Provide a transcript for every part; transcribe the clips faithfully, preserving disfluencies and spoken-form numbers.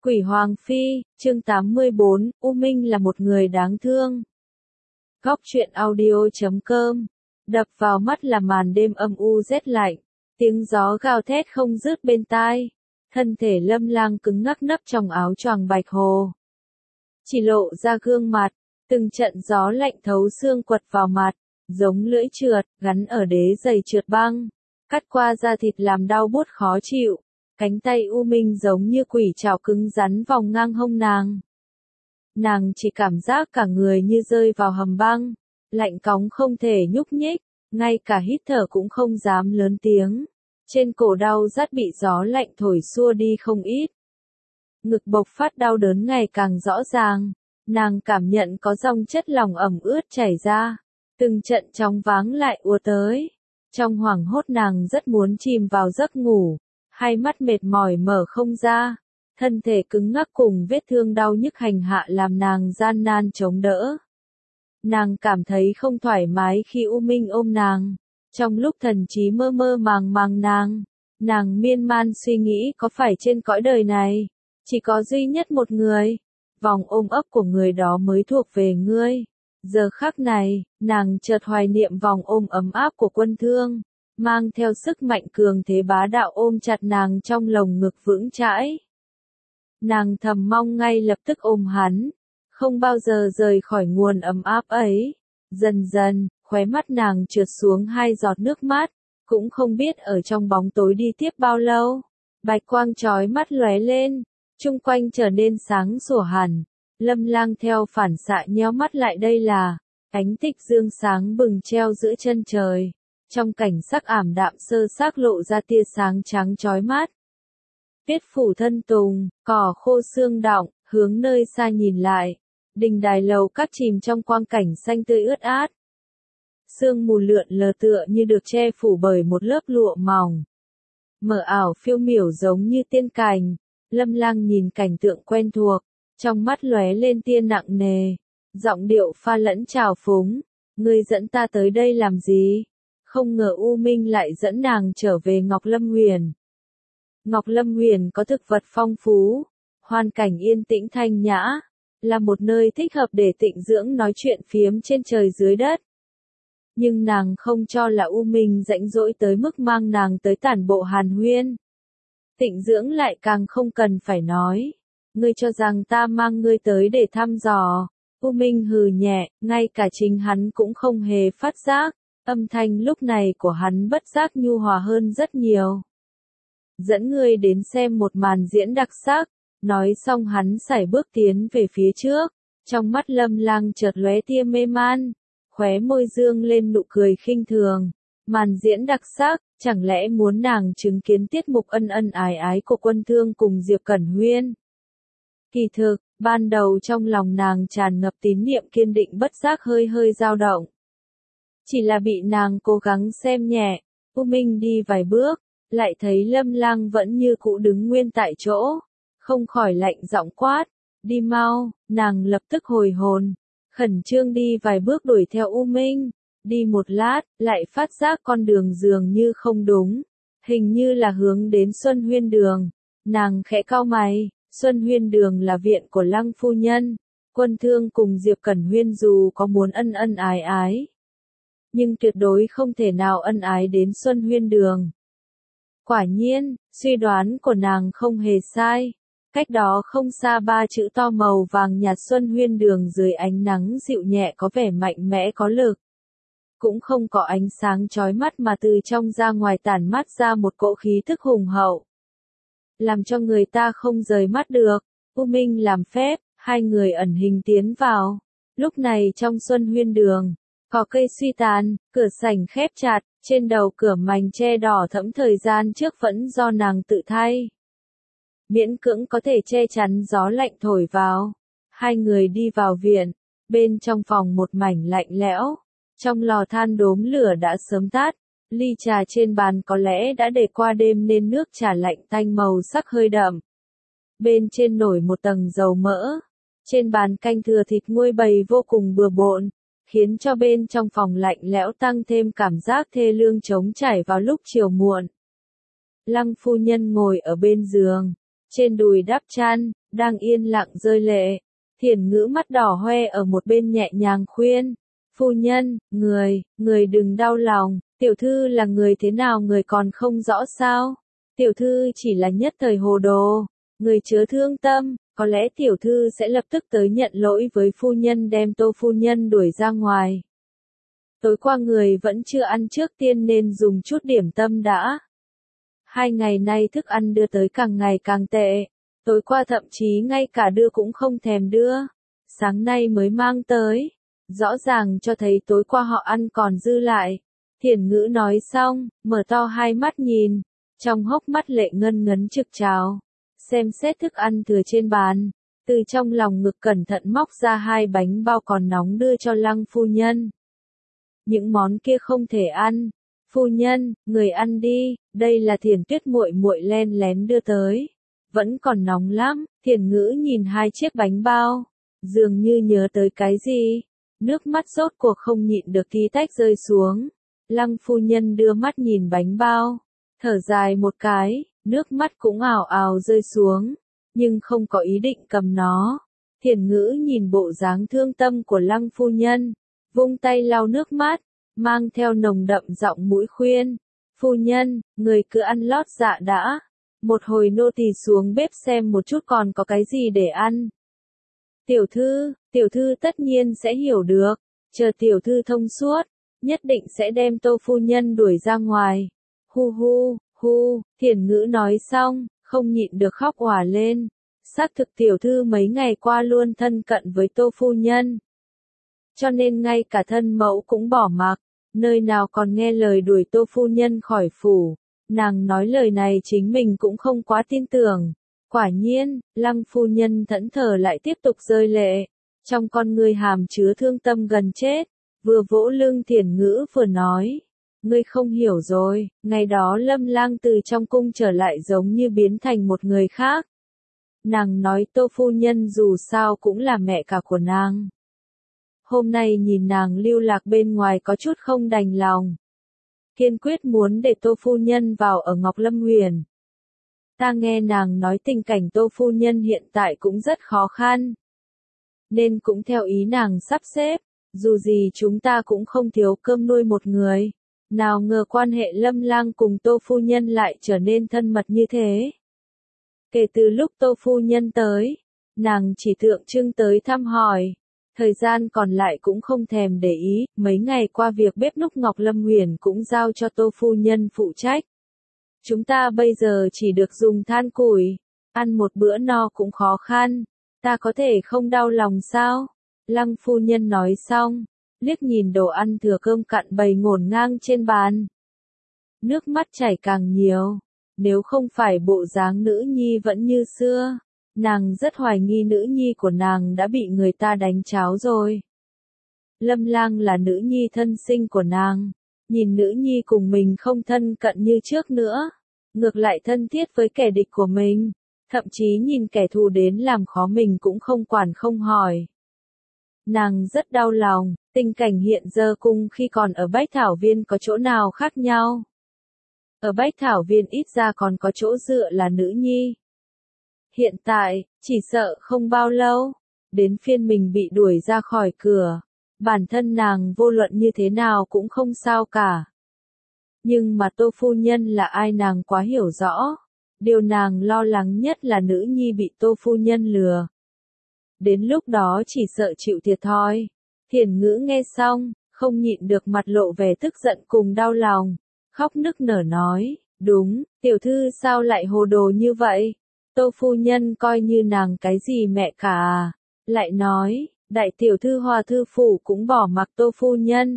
Quỷ Hoàng Phi, chương tám mươi bốn, U Minh là một người đáng thương. Góc truyện audio chấm com. Đập vào mắt là màn đêm âm u rét lạnh, tiếng gió gào thét không dứt bên tai. Thân thể Lâm Lang cứng ngắc nấp trong áo choàng bạch hồ, chỉ lộ ra gương mặt, từng trận gió lạnh thấu xương quật vào mặt, giống lưỡi trượt gắn ở đế giày trượt băng, cắt qua da thịt làm đau buốt khó chịu. Cánh tay U Minh giống như quỷ trảo cứng rắn vòng ngang hông nàng. Nàng chỉ cảm giác cả người như rơi vào hầm băng, lạnh cóng không thể nhúc nhích, ngay cả hít thở cũng không dám lớn tiếng. Trên cổ đau rát bị gió lạnh thổi xua đi không ít. Ngực bộc phát đau đớn ngày càng rõ ràng, nàng cảm nhận có dòng chất lỏng ẩm ướt chảy ra, từng trận chóng váng lại ùa tới. Trong hoảng hốt nàng rất muốn chìm vào giấc ngủ. Hai mắt mệt mỏi mở không ra, thân thể cứng ngắc cùng vết thương đau nhức hành hạ làm nàng gian nan chống đỡ. Nàng cảm thấy không thoải mái khi U Minh ôm nàng, trong lúc thần trí mơ mơ màng màng nàng, nàng miên man suy nghĩ có phải trên cõi đời này, chỉ có duy nhất một người, vòng ôm ấp của người đó mới thuộc về ngươi. Giờ khắc này, nàng chợt hoài niệm vòng ôm ấm áp của Quân Thương, mang theo sức mạnh cường thế bá đạo ôm chặt nàng trong lồng ngực vững chãi. Nàng thầm mong ngay lập tức ôm hắn, không bao giờ rời khỏi nguồn ấm áp ấy. Dần dần, khóe mắt nàng trượt xuống hai giọt nước mắt, cũng không biết ở trong bóng tối đi tiếp bao lâu. Bạch quang chói mắt lóe lên, chung quanh trở nên sáng sủa hẳn. Lâm Lang theo phản xạ nheo mắt lại, đây là ánh tích dương sáng bừng treo giữa chân trời. Trong cảnh sắc ảm đạm sơ xác lộ ra tia sáng trắng chói mắt. Viết phủ thân tùng, cỏ khô xương đọng, hướng nơi xa nhìn lại. Đình đài lầu các chìm trong quang cảnh xanh tươi ướt át. Sương mù lượn lờ tựa như được che phủ bởi một lớp lụa mỏng. Mờ ảo phiêu miểu giống như tiên cảnh. Lâm Lang nhìn cảnh tượng quen thuộc, trong mắt lóe lên tia nặng nề. Giọng điệu pha lẫn trào phúng. Ngươi dẫn ta tới đây làm gì? Không ngờ U Minh lại dẫn nàng trở về Ngọc Lâm Huyền. Ngọc Lâm Huyền có thực vật phong phú, hoàn cảnh yên tĩnh thanh nhã, là một nơi thích hợp để tịnh dưỡng nói chuyện phiếm trên trời dưới đất. Nhưng nàng không cho là U Minh rãnh rỗi tới mức mang nàng tới tản bộ hàn huyên. Tịnh dưỡng lại càng không cần phải nói. Ngươi cho rằng ta mang ngươi tới để thăm dò. U Minh hừ nhẹ, ngay cả chính hắn cũng không hề phát giác. Âm thanh lúc này của hắn bất giác nhu hòa hơn rất nhiều. Dẫn ngươi đến xem một màn diễn đặc sắc. Nói xong hắn sải bước tiến về phía trước. Trong mắt Lâm Lang chợt lóe tia mê man. Khóe môi dương lên nụ cười khinh thường. Màn diễn đặc sắc, chẳng lẽ muốn nàng chứng kiến tiết mục ân ân ái ái của Quân Thương cùng Diệp Cẩn Huyên? Kỳ thực, ban đầu trong lòng nàng tràn ngập tín niệm kiên định bất giác hơi hơi dao động. Chỉ là bị nàng cố gắng xem nhẹ, U Minh đi vài bước, lại thấy Lâm Lang vẫn như cũ đứng nguyên tại chỗ, không khỏi lạnh giọng quát, đi mau. Nàng lập tức hồi hồn, khẩn trương đi vài bước đuổi theo U Minh, đi một lát, lại phát giác con đường dường như không đúng, hình như là hướng đến Xuân Huyên Đường. Nàng khẽ cau mày, Xuân Huyên Đường là viện của Lăng phu nhân, Quân Thương cùng Diệp Cẩn Huyên dù có muốn ân ân ái ái, nhưng tuyệt đối không thể nào ân ái đến Xuân Huyên Đường. Quả nhiên, suy đoán của nàng không hề sai. Cách đó không xa ba chữ to màu vàng nhạt Xuân Huyên Đường dưới ánh nắng dịu nhẹ có vẻ mạnh mẽ có lực. Cũng không có ánh sáng chói mắt mà từ trong ra ngoài tản mát ra một cỗ khí thức hùng hậu. Làm cho người ta không rời mắt được. U Minh làm phép, hai người ẩn hình tiến vào. Lúc này trong Xuân Huyên Đường, có cây suy tàn, cửa sảnh khép chặt, trên đầu cửa mành che đỏ thẫm thời gian trước vẫn do nàng tự thay. Miễn cưỡng có thể che chắn gió lạnh thổi vào. Hai người đi vào viện, bên trong phòng một mảnh lạnh lẽo. Trong lò than đốm lửa đã sớm tắt, ly trà trên bàn có lẽ đã để qua đêm nên nước trà lạnh tanh màu sắc hơi đậm. Bên trên nổi một tầng dầu mỡ, trên bàn canh thừa thịt nguội bày vô cùng bừa bộn, khiến cho bên trong phòng lạnh lẽo tăng thêm cảm giác thê lương trống trải vào lúc chiều muộn. Lăng phu nhân ngồi ở bên giường, trên đùi đắp chăn, đang yên lặng rơi lệ. Thiển Ngữ mắt đỏ hoe ở một bên nhẹ nhàng khuyên, phu nhân, người, người đừng đau lòng, tiểu thư là người thế nào người còn không rõ sao? Tiểu thư chỉ là nhất thời hồ đồ, người chớ thương tâm, có lẽ tiểu thư sẽ lập tức tới nhận lỗi với phu nhân đem Tô phu nhân đuổi ra ngoài. Tối qua người vẫn chưa ăn trước tiên nên dùng chút điểm tâm đã. Hai ngày nay thức ăn đưa tới càng ngày càng tệ, tối qua thậm chí ngay cả đưa cũng không thèm đưa, sáng nay mới mang tới, rõ ràng cho thấy tối qua họ ăn còn dư lại. Thiển Ngữ nói xong, mở to hai mắt nhìn, trong hốc mắt lệ ngân ngấn trực trào, xem xét thức ăn thừa trên bàn, từ trong lòng ngực cẩn thận móc ra hai bánh bao còn nóng đưa cho Lăng phu nhân. Những món kia không thể ăn, phu nhân, người ăn đi, đây là Thiển Tuyết muội muội len lén đưa tới, vẫn còn nóng lắm. Thiển Ngữ nhìn hai chiếc bánh bao, dường như nhớ tới cái gì, nước mắt rốt cuộc không nhịn được tí tách rơi xuống. Lăng phu nhân đưa mắt nhìn bánh bao, thở dài một cái, nước mắt cũng ào ào rơi xuống, nhưng không có ý định cầm nó. Thiển Ngữ nhìn bộ dáng thương tâm của Lăng phu nhân, vung tay lau nước mắt, mang theo nồng đậm giọng mũi khuyên, phu nhân, người cứ ăn lót dạ đã, một hồi nô tỳ xuống bếp xem một chút còn có cái gì để ăn. Tiểu thư, tiểu thư tất nhiên sẽ hiểu được, chờ tiểu thư thông suốt, nhất định sẽ đem Tô phu nhân đuổi ra ngoài. Hu hu, hu, Thiển Ngữ nói xong, không nhịn được khóc òa lên. Xác thực tiểu thư mấy ngày qua luôn thân cận với Tô phu nhân, cho nên ngay cả thân mẫu cũng bỏ mặc, nơi nào còn nghe lời đuổi Tô phu nhân khỏi phủ. Nàng nói lời này chính mình cũng không quá tin tưởng. Quả nhiên, Lăng phu nhân thẫn thờ lại tiếp tục rơi lệ, trong con ngươi hàm chứa thương tâm gần chết, vừa vỗ lưng Thiển Ngữ vừa nói, ngươi không hiểu rồi, ngày đó Lâm Lang từ trong cung trở lại giống như biến thành một người khác. Nàng nói Tô phu nhân dù sao cũng là mẹ cả của nàng. Hôm nay nhìn nàng lưu lạc bên ngoài có chút không đành lòng, kiên quyết muốn để Tô phu nhân vào ở Ngọc Lâm Huyền. Ta nghe nàng nói tình cảnh Tô phu nhân hiện tại cũng rất khó khăn, nên cũng theo ý nàng sắp xếp, dù gì chúng ta cũng không thiếu cơm nuôi một người. Nào ngờ quan hệ Lâm Lang cùng Tô phu nhân lại trở nên thân mật như thế. Kể từ lúc Tô phu nhân tới, nàng chỉ tượng trưng tới thăm hỏi, thời gian còn lại cũng không thèm để ý, mấy ngày qua việc bếp núc Ngọc Lâm Huyền cũng giao cho Tô phu nhân phụ trách. Chúng ta bây giờ chỉ được dùng than củi, ăn một bữa no cũng khó khăn, ta có thể không đau lòng sao? Lăng phu nhân nói xong, liếc nhìn đồ ăn thừa cơm cặn bày ngổn ngang trên bàn. Nước mắt chảy càng nhiều, nếu không phải bộ dáng nữ nhi vẫn như xưa, nàng rất hoài nghi nữ nhi của nàng đã bị người ta đánh cháo rồi. Lâm Lang là nữ nhi thân sinh của nàng, nhìn nữ nhi cùng mình không thân cận như trước nữa, ngược lại thân thiết với kẻ địch của mình, thậm chí nhìn kẻ thù đến làm khó mình cũng không quản không hỏi. Nàng rất đau lòng, tình cảnh hiện giờ cùng khi còn ở Bách Thảo Viên có chỗ nào khác nhau. Ở Bách Thảo Viên ít ra còn có chỗ dựa là nữ nhi. Hiện tại, chỉ sợ không bao lâu, đến phiên mình bị đuổi ra khỏi cửa, bản thân nàng vô luận như thế nào cũng không sao cả. Nhưng mà Tô phu nhân là ai nàng quá hiểu rõ, điều nàng lo lắng nhất là nữ nhi bị Tô phu nhân lừa. Đến lúc đó chỉ sợ chịu thiệt thòi. Thiển Ngữ nghe xong, không nhịn được mặt lộ vẻ tức giận cùng đau lòng, khóc nức nở nói, đúng, tiểu thư sao lại hồ đồ như vậy? Tô phu nhân coi như nàng cái gì mẹ cả à? Lại nói, đại tiểu thư Hòa thư phủ cũng bỏ mặc Tô phu nhân.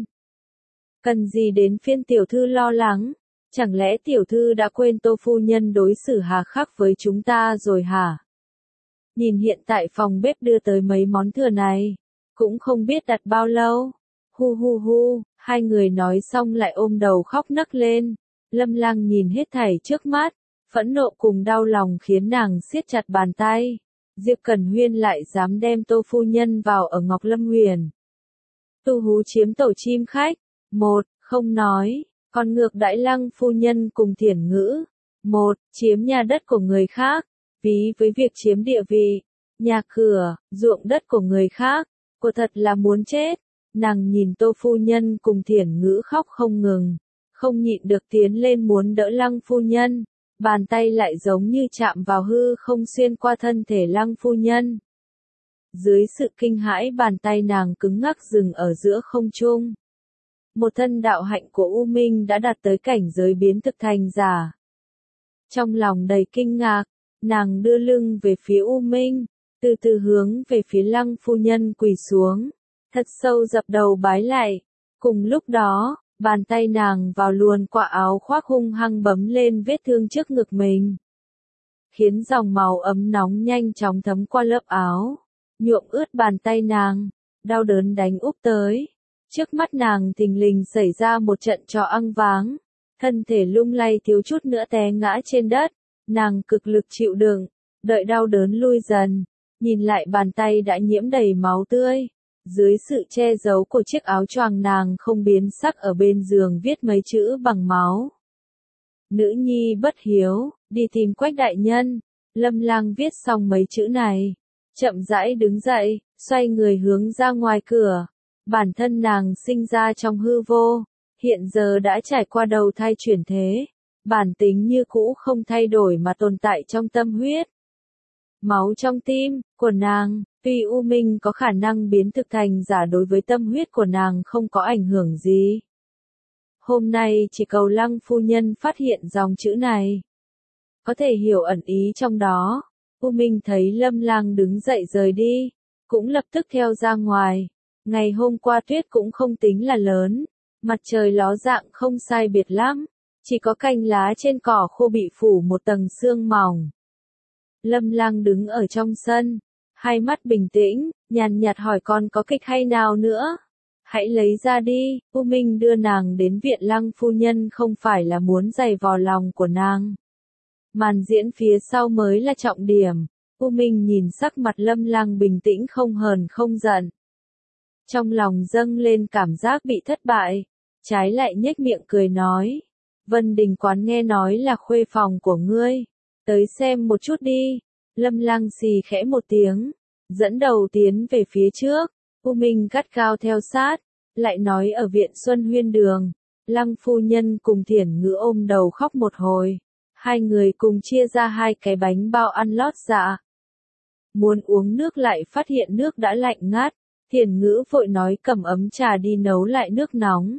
Cần gì đến phiên tiểu thư lo lắng? Chẳng lẽ tiểu thư đã quên Tô phu nhân đối xử hà khắc với chúng ta rồi hả? Nhìn hiện tại phòng bếp đưa tới mấy món thừa này, cũng không biết đặt bao lâu. Hu hu hu, hai người nói xong lại ôm đầu khóc nấc lên. Lâm Lang nhìn hết thảy trước mắt, phẫn nộ cùng đau lòng khiến nàng siết chặt bàn tay. Diệp Cẩn Huyên lại dám đem Tô phu nhân vào ở Ngọc Lâm Huyền. Tu hú chiếm tổ chim khách. Một, không nói, còn ngược đãi Lăng phu nhân cùng Thiển Ngữ. Một, chiếm nhà đất của người khác. phí với việc chiếm địa vị, nhà cửa, ruộng đất của người khác, cô thật là muốn chết. Nàng nhìn Tô phu nhân cùng Thiển Ngữ khóc không ngừng, không nhịn được tiến lên muốn đỡ Lăng phu nhân, bàn tay lại giống như chạm vào hư không xuyên qua thân thể Lăng phu nhân. Dưới sự kinh hãi bàn tay nàng cứng ngắc dừng ở giữa không trung. Một thân đạo hạnh của U Minh đã đạt tới cảnh giới biến thực thành giả. Trong lòng đầy kinh ngạc, nàng đưa lưng về phía U Minh, từ từ hướng về phía Lăng phu nhân quỳ xuống, thật sâu dập đầu bái lại. Cùng lúc đó, bàn tay nàng vào luồn qua áo khoác hung hăng bấm lên vết thương trước ngực mình, khiến dòng máu ấm nóng nhanh chóng thấm qua lớp áo, nhuộm ướt bàn tay nàng, đau đớn đánh úp tới. Trước mắt nàng thình lình xảy ra một trận trò ăn váng, thân thể lung lay thiếu chút nữa té ngã trên đất, nàng cực lực chịu đựng, đợi đau đớn lui dần, nhìn lại bàn tay đã nhiễm đầy máu tươi, dưới sự che giấu của chiếc áo choàng nàng không biến sắc ở bên giường viết mấy chữ bằng máu. Nữ nhi bất hiếu, đi tìm Quách đại nhân. Lâm Lang viết xong mấy chữ này, chậm rãi đứng dậy, xoay người hướng ra ngoài cửa. Bản thân nàng sinh ra trong hư vô, hiện giờ đã trải qua đầu thai chuyển thế, bản tính như cũ không thay đổi mà tồn tại trong tâm huyết. Máu trong tim của nàng, tuy U Minh có khả năng biến thực thành giả, đối với tâm huyết của nàng không có ảnh hưởng gì. Hôm nay chỉ cầu Lăng phu nhân phát hiện dòng chữ này, có thể hiểu ẩn ý trong đó. U Minh thấy Lâm Lang đứng dậy rời đi, cũng lập tức theo ra ngoài. Ngày hôm qua tuyết cũng không tính là lớn, mặt trời ló dạng không sai biệt lắm, chỉ có cành lá trên cỏ khô bị phủ một tầng sương mỏng. Lâm Lang đứng ở trong sân, hai mắt bình tĩnh, nhàn nhạt hỏi con có kịch hay nào nữa? Hãy lấy ra đi. U Minh đưa nàng đến viện Lăng phu nhân không phải là muốn giày vò lòng của nàng. Màn diễn phía sau mới là trọng điểm. U Minh nhìn sắc mặt Lâm Lang bình tĩnh không hờn không giận. Trong lòng dâng lên cảm giác bị thất bại, trái lại nhếch miệng cười nói. Vân Đình Quán nghe nói là khuê phòng của ngươi, tới xem một chút đi. Lâm Lang xì khẽ một tiếng, dẫn đầu tiến về phía trước. U Minh gắt gao theo sát, lại nói ở viện Xuân Huyên Đường, Lăng phu nhân cùng Thiển Ngữ ôm đầu khóc một hồi. Hai người cùng chia ra hai cái bánh bao ăn lót dạ. Muốn uống nước lại phát hiện nước đã lạnh ngắt, Thiển Ngữ vội nói cầm ấm trà đi nấu lại nước nóng.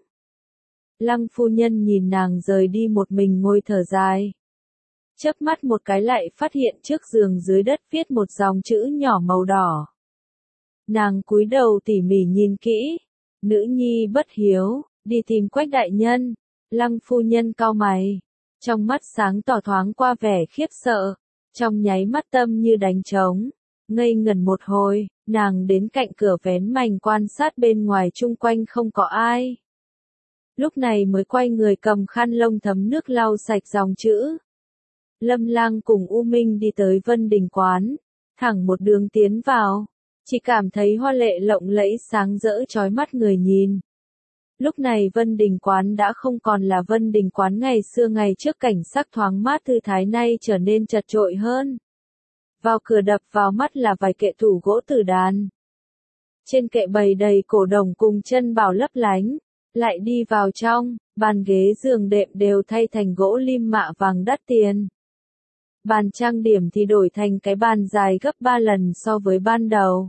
Lăng phu nhân nhìn nàng rời đi một mình ngồi thở dài. Chớp mắt một cái lại phát hiện trước giường dưới đất viết một dòng chữ nhỏ màu đỏ. Nàng cúi đầu tỉ mỉ nhìn kỹ, nữ nhi bất hiếu, đi tìm Quách đại nhân. Lăng phu nhân cau mày, trong mắt sáng tỏ thoáng qua vẻ khiếp sợ, trong nháy mắt tâm như đánh trống, ngây ngẩn một hồi, nàng đến cạnh cửa vén mành quan sát bên ngoài chung quanh không có ai. Lúc này mới quay người cầm khăn lông thấm nước lau sạch dòng chữ. Lâm Lang cùng U Minh đi tới Vân Đình Quán, thẳng một đường tiến vào, chỉ cảm thấy hoa lệ lộng lẫy sáng rỡ chói mắt người nhìn. Lúc này Vân Đình Quán đã không còn là Vân Đình Quán ngày xưa ngày trước cảnh sắc thoáng mát thư thái, nay trở nên chật chội hơn. Vào cửa đập vào mắt là vài kệ tủ gỗ tử đàn. Trên kệ bày đầy cổ đồng cùng chân bảo lấp lánh, lại đi vào trong, bàn ghế giường đệm đều thay thành gỗ lim mạ vàng đắt tiền. Bàn trang điểm thì đổi thành cái bàn dài gấp ba lần so với ban đầu.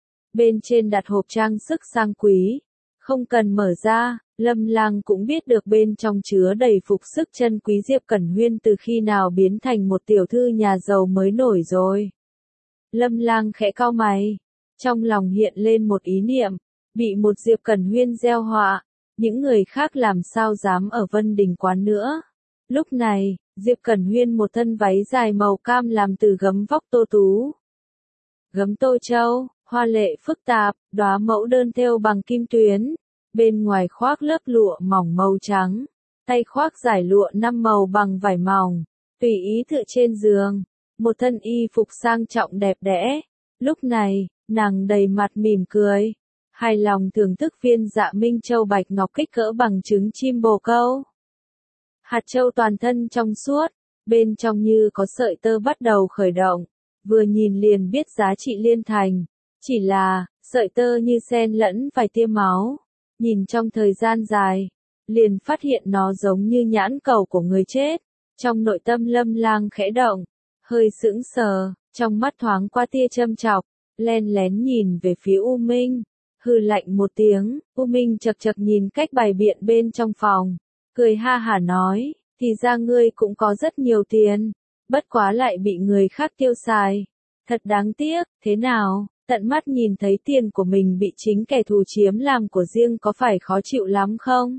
Bên trên đặt hộp trang sức sang quý, không cần mở ra, Lâm Lang cũng biết được bên trong chứa đầy phục sức chân quý. Diệp Cẩn Huyên từ khi nào biến thành một tiểu thư nhà giàu mới nổi rồi. Lâm Lang khẽ cau mày, trong lòng hiện lên một ý niệm, bị một Diệp Cẩn Huyên gieo họa, những người khác làm sao dám ở Vân Đình Quán nữa. Lúc này, Diệp Cẩn Huyên một thân váy dài màu cam làm từ gấm vóc tô tú. Gấm tô châu, hoa lệ phức tạp, đóa mẫu đơn thêu bằng kim tuyến, bên ngoài khoác lớp lụa mỏng màu trắng, tay khoác dải lụa năm màu bằng vải mỏng, tùy ý tựa trên giường, một thân y phục sang trọng đẹp đẽ. Lúc này, nàng đầy mặt mỉm cười, hài lòng thưởng thức viên Dạ Minh Châu bạch ngọc kích cỡ bằng trứng chim bồ câu. Hạt châu toàn thân trong suốt, bên trong như có sợi tơ bắt đầu khởi động, vừa nhìn liền biết giá trị liên thành, chỉ là, sợi tơ như xen lẫn vài tia máu, nhìn trong thời gian dài, liền phát hiện nó giống như nhãn cầu của người chết, trong nội tâm Lâm Lang khẽ động, hơi sững sờ, trong mắt thoáng qua tia châm chọc, len lén nhìn về phía U Minh, hừ lạnh một tiếng, U Minh chật chật nhìn cách bày biện bên trong phòng, cười ha hả nói, thì ra ngươi cũng có rất nhiều tiền, bất quá lại bị người khác tiêu xài, thật đáng tiếc, thế nào, tận mắt nhìn thấy tiền của mình bị chính kẻ thù chiếm làm của riêng có phải khó chịu lắm không?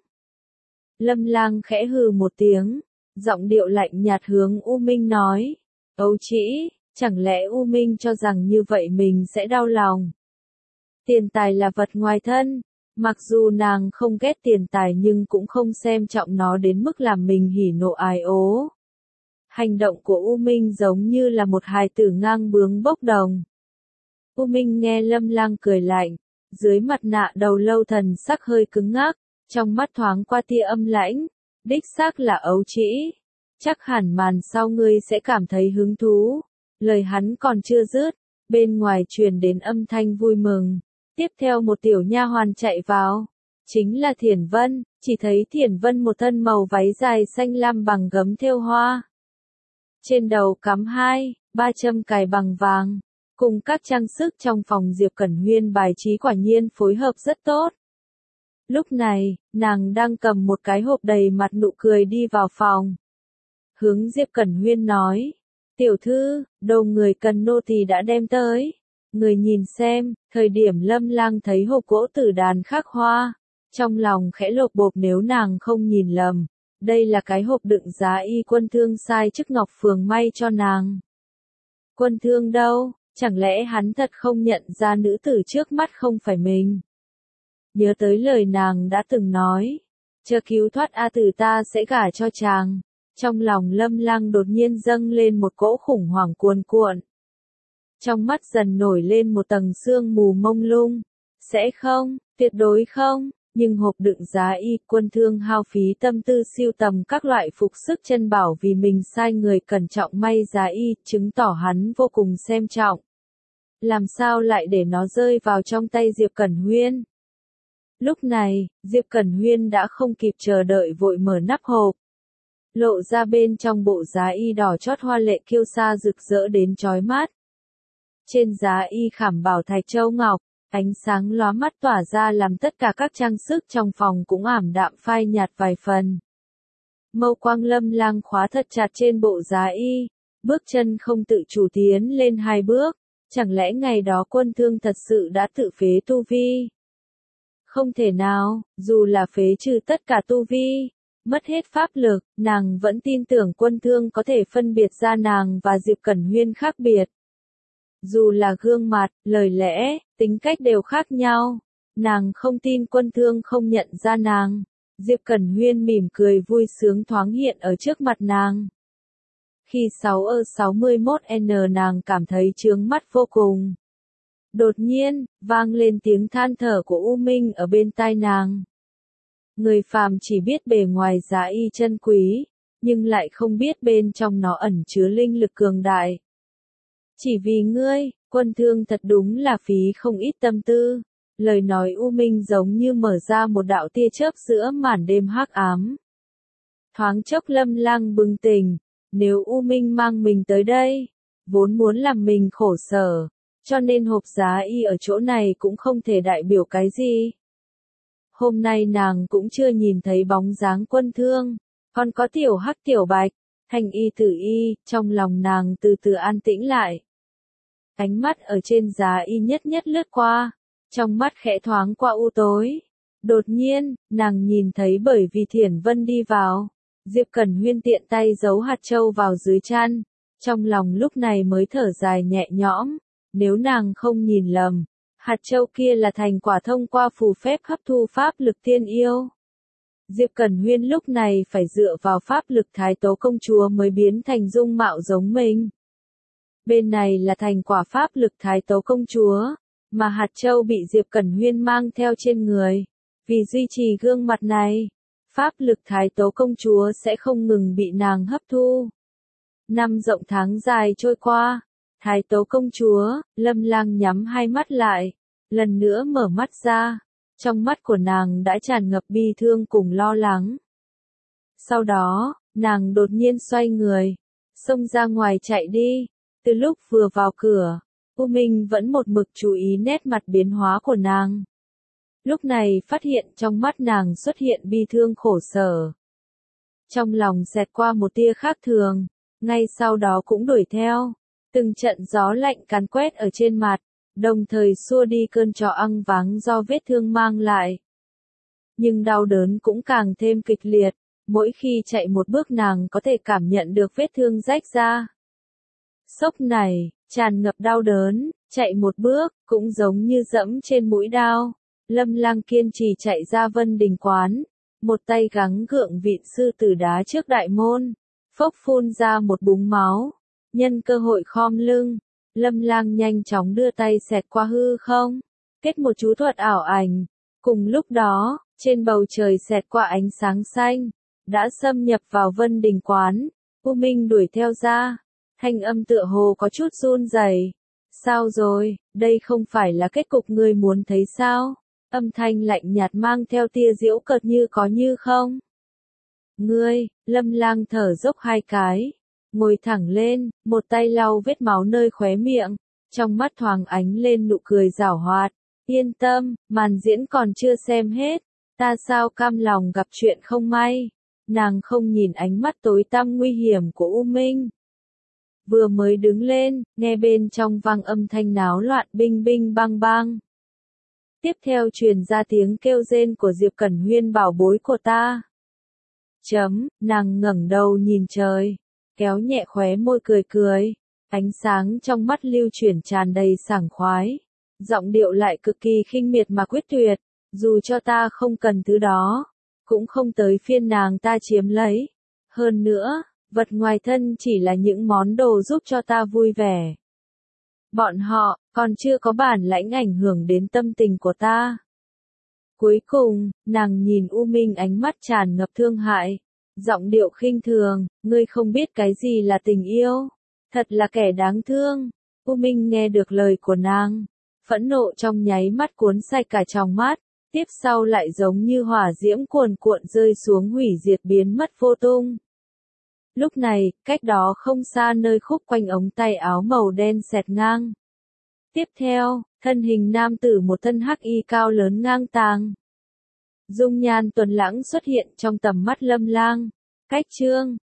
Lâm Lang khẽ hừ một tiếng, giọng điệu lạnh nhạt hướng U Minh nói, Âu Chỉ, chẳng lẽ U Minh cho rằng như vậy mình sẽ đau lòng? Tiền tài là vật ngoài thân, mặc dù nàng không ghét tiền tài nhưng cũng không xem trọng nó đến mức làm mình hỉ nộ ái ố. Hành động của U Minh giống như là một hài tử ngang bướng bốc đồng. U Minh nghe Lâm Lang cười lạnh, dưới mặt nạ đầu lâu thần sắc hơi cứng ngắc, trong mắt thoáng qua tia âm lãnh, đích xác là Ấu Chỉ, chắc hẳn màn sau ngươi sẽ cảm thấy hứng thú. Lời hắn còn chưa dứt, bên ngoài truyền đến âm thanh vui mừng, tiếp theo một tiểu nha hoàn chạy vào, chính là Thiển Vân, chỉ thấy Thiển Vân một thân màu váy dài xanh lam bằng gấm thêu hoa. Trên đầu cắm hai, ba châm cài bằng vàng, cùng các trang sức trong phòng Diệp Cẩn Huyên bài trí quả nhiên phối hợp rất tốt. Lúc này, nàng đang cầm một cái hộp đầy mặt nụ cười đi vào phòng. Hướng Diệp Cẩn Huyên nói, tiểu thư, đồ người cần nô tỳ đã đem tới. Người nhìn xem, thời điểm Lâm Lang thấy hộp gỗ tử đàn khắc hoa, trong lòng khẽ lột bột nếu nàng không nhìn lầm. Đây là cái hộp đựng giá y Quân Thương sai chức Ngọc Phường may cho nàng. Quân Thương đâu, chẳng lẽ hắn thật không nhận ra nữ tử trước mắt không phải mình? Nhớ tới lời nàng đã từng nói, chờ cứu thoát A Tử ta sẽ gả cho chàng. Trong lòng Lâm Lang đột nhiên dâng lên một cỗ khủng hoảng cuồn cuộn. Trong mắt dần nổi lên một tầng sương mù mông lung. Sẽ không, tuyệt đối không, nhưng hộp đựng giá y Quân Thương hao phí tâm tư siêu tầm các loại phục sức chân bảo vì mình sai người cẩn trọng may giá y, chứng tỏ hắn vô cùng xem trọng. Làm sao lại để nó rơi vào trong tay Diệp Cẩn Huyên? Lúc này, Diệp Cẩn Huyên đã không kịp chờ đợi vội mở nắp hộp. Lộ ra bên trong bộ giá y đỏ chót hoa lệ kiêu sa rực rỡ đến chói mắt. Trên giá y khảm bảo thạch châu ngọc, ánh sáng lóa mắt tỏa ra làm tất cả các trang sức trong phòng cũng ảm đạm phai nhạt vài phần. Mâu quang Lâm Lang khóa thật chặt trên bộ giá y, bước chân không tự chủ tiến lên hai bước, chẳng lẽ ngày đó Quân Thương thật sự đã tự phế tu vi? Không thể nào, dù là phế trừ tất cả tu vi, mất hết pháp lực, nàng vẫn tin tưởng Quân Thương có thể phân biệt ra nàng và Diệp Cẩn Huyên khác biệt. Dù là gương mặt, lời lẽ, tính cách đều khác nhau, nàng không tin Quân Thương không nhận ra nàng. Diệp Cẩn Huyên mỉm cười vui sướng thoáng hiện ở trước mặt nàng. Khi sáu ơ sáu mươi mốt N nàng cảm thấy chướng mắt vô cùng. Đột nhiên, vang lên tiếng than thở của U Minh ở bên tai nàng. Người phàm chỉ biết bề ngoài giá y chân quý, nhưng lại không biết bên trong nó ẩn chứa linh lực cường đại. Chỉ vì ngươi, Quân Thương thật đúng là phí không ít tâm tư. Lời nói U Minh giống như mở ra một đạo tia chớp giữa màn đêm hắc ám. Thoáng chốc Lâm Lang bừng tỉnh, nếu U Minh mang mình tới đây, vốn muốn làm mình khổ sở, cho nên hộp giá y ở chỗ này cũng không thể đại biểu cái gì. Hôm nay nàng cũng chưa nhìn thấy bóng dáng Quân Thương, còn có tiểu hắc tiểu bạch, Thanh Y Tử Y, trong lòng nàng từ từ an tĩnh lại. Ánh mắt ở trên giá y nhất nhất lướt qua, trong mắt khẽ thoáng qua u tối. Đột nhiên, nàng nhìn thấy bởi vì Thiển Vân đi vào, Diệp Cẩn Huyên tiện tay giấu hạt châu vào dưới chăn, trong lòng lúc này mới thở dài nhẹ nhõm, nếu nàng không nhìn lầm, hạt châu kia là thành quả thông qua phù phép hấp thu pháp lực tiên yêu. Diệp Cẩn Huyên lúc này phải dựa vào pháp lực Thái Tố công chúa mới biến thành dung mạo giống mình. Bên này là thành quả pháp lực Thái Tố công chúa, mà hạt châu bị Diệp Cẩn Huyên mang theo trên người. Vì duy trì gương mặt này, pháp lực Thái Tố công chúa sẽ không ngừng bị nàng hấp thu. Năm rộng tháng dài trôi qua, Thái Tố công chúa, Lâm Lang nhắm hai mắt lại, lần nữa mở mắt ra, trong mắt của nàng đã tràn ngập bi thương cùng lo lắng. Sau đó, nàng đột nhiên xoay người, xông ra ngoài chạy đi. Từ lúc vừa vào cửa, U Minh vẫn một mực chú ý nét mặt biến hóa của nàng. Lúc này phát hiện trong mắt nàng xuất hiện bi thương khổ sở. Trong lòng xẹt qua một tia khác thường, ngay sau đó cũng đuổi theo. Từng trận gió lạnh càn quét ở trên mặt, đồng thời xua đi cơn trò ăng váng do vết thương mang lại. Nhưng đau đớn cũng càng thêm kịch liệt, mỗi khi chạy một bước nàng có thể cảm nhận được vết thương rách ra. Sốc này, tràn ngập đau đớn, chạy một bước, cũng giống như dẫm trên mũi đao. Lâm Lang kiên trì chạy ra Vân Đình quán, một tay gắng gượng vịn sư tử đá trước đại môn, phốc phun ra một búng máu. Nhân cơ hội khom lưng, Lâm Lang nhanh chóng đưa tay xẹt qua hư không, kết một chú thuật ảo ảnh. Cùng lúc đó, trên bầu trời xẹt qua ánh sáng xanh, đã xâm nhập vào Vân Đình quán. U Minh đuổi theo ra, thanh âm tựa hồ có chút run rẩy. Sao rồi, đây không phải là kết cục ngươi muốn thấy sao? Âm thanh lạnh nhạt mang theo tia giễu cợt như có như không. Ngươi, Lâm Lang thở dốc hai cái, ngồi thẳng lên, một tay lau vết máu nơi khóe miệng, trong mắt thoáng ánh lên nụ cười giảo hoạt. Yên tâm, màn diễn còn chưa xem hết, ta sao cam lòng gặp chuyện không may. Nàng không nhìn ánh mắt tối tăm nguy hiểm của U Minh. Vừa mới đứng lên, nghe bên trong vang âm thanh náo loạn binh binh bang bang. Tiếp theo truyền ra tiếng kêu rên của Diệp Cẩn Huyên bảo bối của ta. Chấm, nàng ngẩng đầu nhìn trời, kéo nhẹ khóe môi cười cười, ánh sáng trong mắt lưu chuyển tràn đầy sảng khoái, giọng điệu lại cực kỳ khinh miệt mà quyết tuyệt, dù cho ta không cần thứ đó, cũng không tới phiên nàng ta chiếm lấy. Hơn nữa, vật ngoài thân chỉ là những món đồ giúp cho ta vui vẻ. Bọn họ, còn chưa có bản lãnh ảnh hưởng đến tâm tình của ta. Cuối cùng, nàng nhìn U Minh ánh mắt tràn ngập thương hại, giọng điệu khinh thường, ngươi không biết cái gì là tình yêu, thật là kẻ đáng thương. U Minh nghe được lời của nàng, phẫn nộ trong nháy mắt cuốn sạch cả tròng mắt, tiếp sau lại giống như hỏa diễm cuồn cuộn rơi xuống hủy diệt biến mất vô tung. Lúc này, cách đó không xa nơi khúc quanh ống tay áo màu đen xẹt ngang. Tiếp theo, thân hình nam tử một thân hắc y cao lớn ngang tàng. Dung nhan tuấn lãng xuất hiện trong tầm mắt Lâm Lang. Cách chương